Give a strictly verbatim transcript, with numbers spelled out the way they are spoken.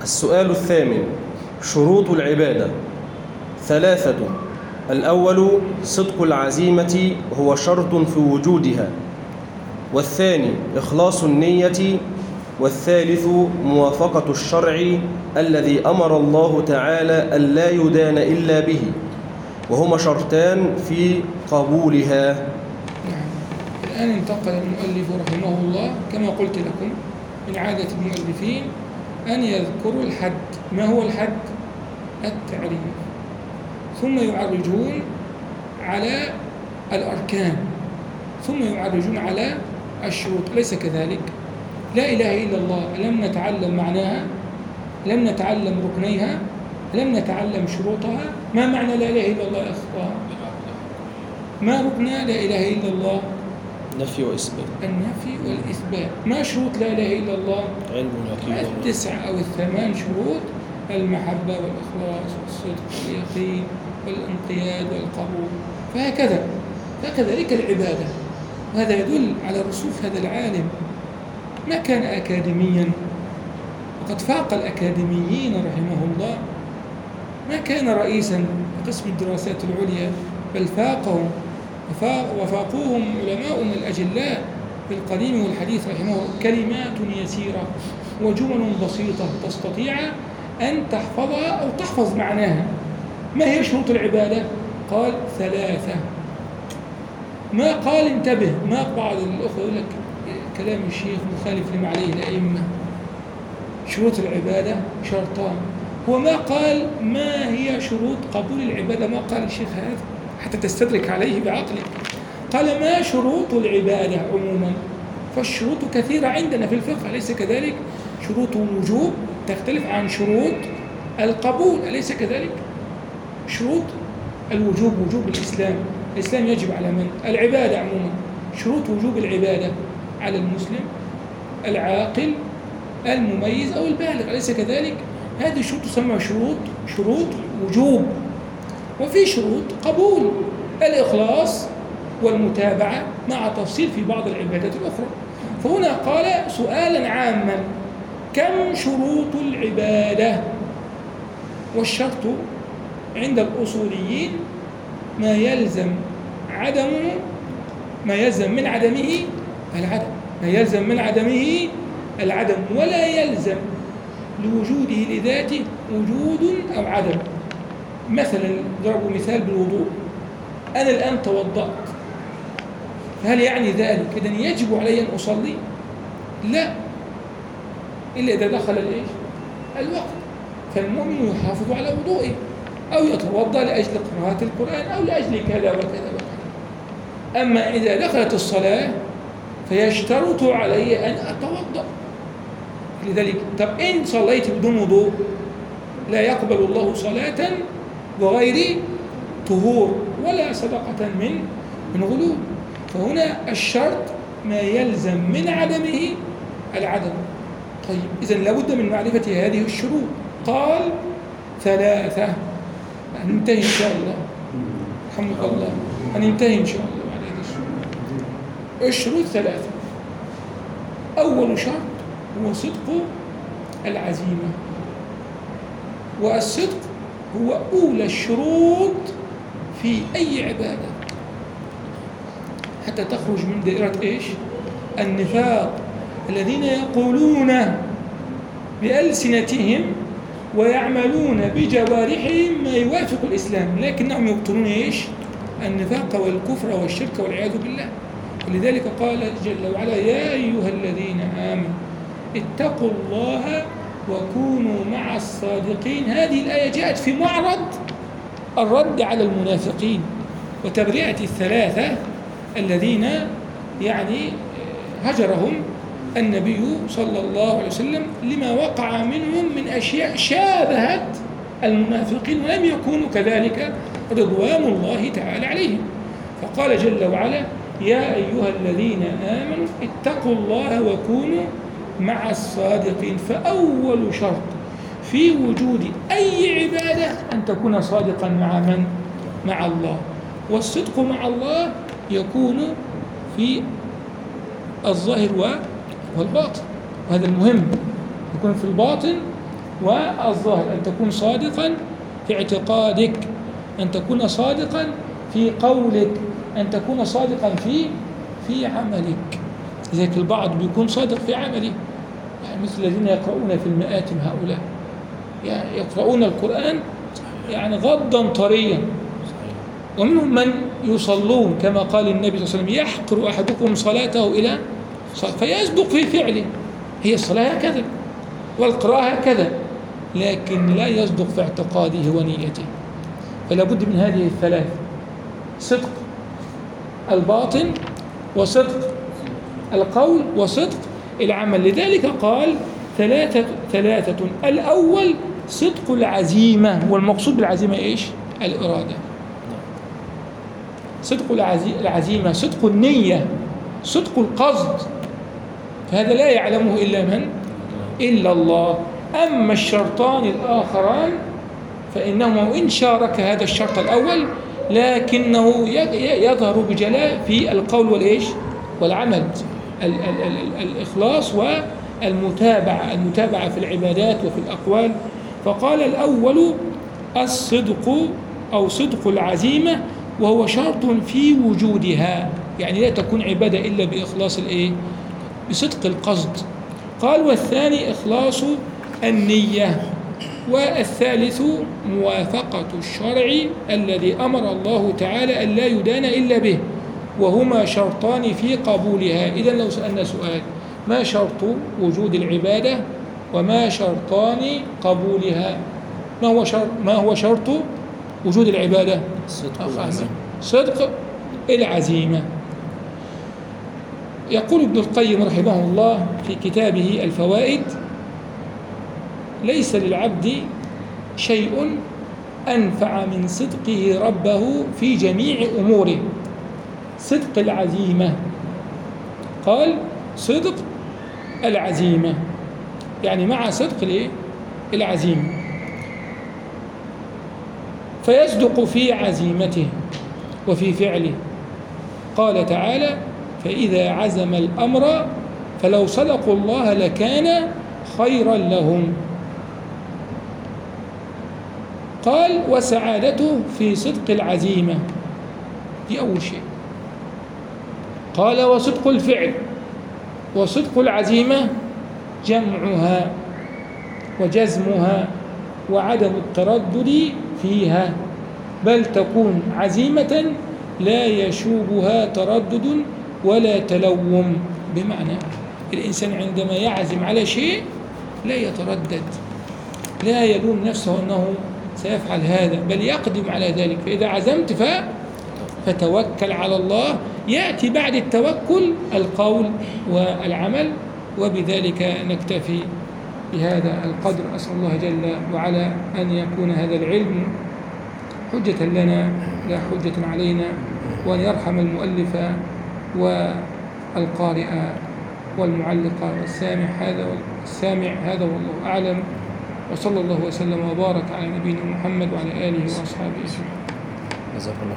السؤال الثامن: شروط العبادة ثلاثة. الأول صدق العزيمة هو شرط في وجودها، والثاني إخلاص النية، والثالث موافقة الشرع الذي أمر الله تعالى ألا يدان إلا به، وهما شرطان في قبولها. نعم. الآن انتقل المؤلف رحمه الله كما قلت لكم من عادة المؤلفين أن يذكروا الحد. ما هو الحد؟ التعريف، ثم يعرجون على الأركان، ثم يعرجون على الشروط. ليس كذلك؟ لا إله إلا الله لم نتعلم معناها، لم نتعلم ركنيها، لم نتعلم شروطها. ما معنى لا إله إلا الله يا أخوان؟ ما ركن لا إله إلا الله؟ نفي وإثبات. النفي والإثبات. ما شروط لا إله إلا الله؟ علم ويقين. التسع أو الثمان شروط: المحبة والإخلاص والصدق واليقين والانقياد والقبول. فهكذا فكذلك العبادة. وهذا يدل على رسوخ هذا العالم. ما كان أكاديميا، وقد فاق الأكاديميين رحمه الله. ما كان رئيسا قسم الدراسات العليا، بل فاقهم وفاقوهم علماؤنا الأجلاء في القديم والحديث رحمه الله. كلمات يسيرة وجمل بسيطة تستطيع أن تحفظها أو تحفظ معناها. ما هي شروط العبادة؟ قال ثلاثة. ما قال انتبه، ما بعض الأخوة يقول لك كلام الشيخ مخالف لما عليه الأئمة. شروط العبادة شرطان. هو ما قال ما هي شروط قبول العبادة، ما قال الشيخ هذا حتى تستدرك عليه بعقلك. قال ما شروط العبادة عموما. فالشروط كثيرة عندنا في الفقه، أليس كذلك؟ شروط الوجوب تختلف عن شروط القبول، أليس كذلك؟ شروط الوجوب وجوب الإسلام، الإسلام يجب على من؟ العبادة عموما. شروط وجوب العبادة على المسلم العاقل المميز أو البالغ، أليس كذلك؟ هذه الشروط تسمى شروط شروط وجوب. وفي شروط قبول: الإخلاص والمتابعة، مع تفصيل في بعض العبادات الأخرى. فهنا قال سؤالا عاما: كم شروط العبادة؟ والشرط عند الأصوليين ما يلزم عدمه ما يلزم من عدمه العدم ما يلزم من عدمه العدم ولا يلزم لوجوده لذاته وجود أو عدم. مثلا ضربوا مثال بالوضوء. أنا الآن توضأت، فهل يعني ذلك إذن يجب علي أن أصلي؟ لا، إلا إذا دخل الإيش؟ الوقت. فالمؤمن يحافظ على وضوئه، أو يتوضأ لأجل قراءة القرآن، أو لأجل كذا وكذا وكذا. أما إذا دخلت الصلاة فيشترط علي أن أتوضأ. لذلك طب إن صليت بدون وضوء لا يقبل الله صلاة بغير طهور ولا صدقة من من غلول. فهنا الشرط ما يلزم من عدمه العدم. طيب إذن لابد من معرفة هذه الشروط. قال ثلاثة. هننتهي إن شاء الله، رحمك الله، هننتهي إن شاء الله بعد هذه الشروط. الشروط ثلاثة. أول شرط هو صدق العزيمة، والصدق هو أولى الشروط في أي عبادة حتى تخرج من دائرة إيش؟ النفاق، الذين يقولون بألسنتهم ويعملون بجوارحهم ما يوافق الإسلام، لكنهم يبطلون إيش؟ النفاق والكفر والشرك والعياذ بالله. ولذلك قال جل وعلا: يا أيها الذين آمنوا اتقوا الله وكونوا مع الصادقين. هذه الآية جاءت في معرض الرد على المنافقين وتبرئة الثلاثة الذين يعني هجرهم النبي صلى الله عليه وسلم لما وقع منهم من أشياء شابهت المنافقين ولم يكونوا كذلك رضوان الله تعالى عليهم. فقال جل وعلا: يا أيها الذين آمنوا اتقوا الله وكونوا مع الصادقين. فأول شرط في وجود أي عبادة أن تكون صادقا مع من؟ مع الله. والصدق مع الله يكون في الظاهر والباطن، وهذا المهم، يكون في الباطن والظاهر، أن تكون صادقا في اعتقادك، أن تكون صادقا في قولك، أن تكون صادقا في في عملك. لذلك البعض بيكون صادق في عمله، يعني مثل الذين يقرؤون في المآتم هؤلاء، يعني يقرؤون القرآن يعني غضا طريا، ومنهم من يصلون كما قال النبي صلى الله عليه وسلم: يحقر أحدكم صلاته إلى صلاة، فيصدق في فعله. هي الصلاة هكذا والقراءة هكذا، لكن لا يصدق في اعتقاده ونيته. فلا بد من هذه الثلاث: صدق الباطن، وصدق القول، وصدق العمل. لذلك قال ثلاثة ثلاثة الأول صدق العزيمة، والمقصود بالعزيمة إيش؟ الإرادة. صدق العزيمة، صدق النية، صدق القصد، فهذا لا يعلمه إلا من؟ إلا الله. أما الشرطان الآخران فإنه إن شارك هذا الشرط الأول لكنه يظهر بجلاء في القول والإيش؟ والعمل، ال ال ال الإخلاص والمتابعة، المتابعة في العبادات وفي الأقوال. فقال الأول الصدق أو صدق العزيمة، وهو شرط في وجودها، يعني لا تكون عبادة إلا بإخلاص الإيه؟ بصدق القصد. قال والثاني إخلاص النية، والثالث موافقة الشرع الذي أمر الله تعالى أن لا يدان إلا به، وهما شرطان في قبولها. إذن لو سألنا سؤال: ما شرط وجود العبادة وما شرطان قبولها؟ ما هو شرط ما هو شرط وجود العبادة؟ صدق العزيمة. صدق العزيمة. يقول ابن القيم رحمه الله في كتابه الفوائد: ليس للعبد شيء أنفع من صدقه ربه في جميع أموره. صدق العزيمة، قال صدق العزيمة، يعني مع صدق العزيمة، فيصدق في عزيمته وفي فعله. قال تعالى: فإذا عزم الأمر فلو صدقوا الله لكان خيرا لهم. قال: وسعادته في صدق العزيمة، دي أول شيء. قال: وصدق الفعل، وصدق العزيمة جمعها وجزمها وعدم التردد فيها، بل تكون عزيمة لا يشوبها تردد ولا تلوم. بمعنى الإنسان عندما يعزم على شيء لا يتردد، لا يلوم نفسه أنه سيفعل هذا، بل يقدم على ذلك. فإذا عزمت ف... فتوكل على الله، يأتي بعد التوكل القول والعمل. وبذلك نكتفي بهذا القدر. أسأل الله جل وعلا أن يكون هذا العلم حجة لنا لا حجة علينا، وأن يرحم المؤلف والقارئ والمعلق والسامع هذا والسامع هذا والله أعلم. وصلى الله وسلم وبارك على نبينا محمد وعلى آله وأصحابه أجمعين.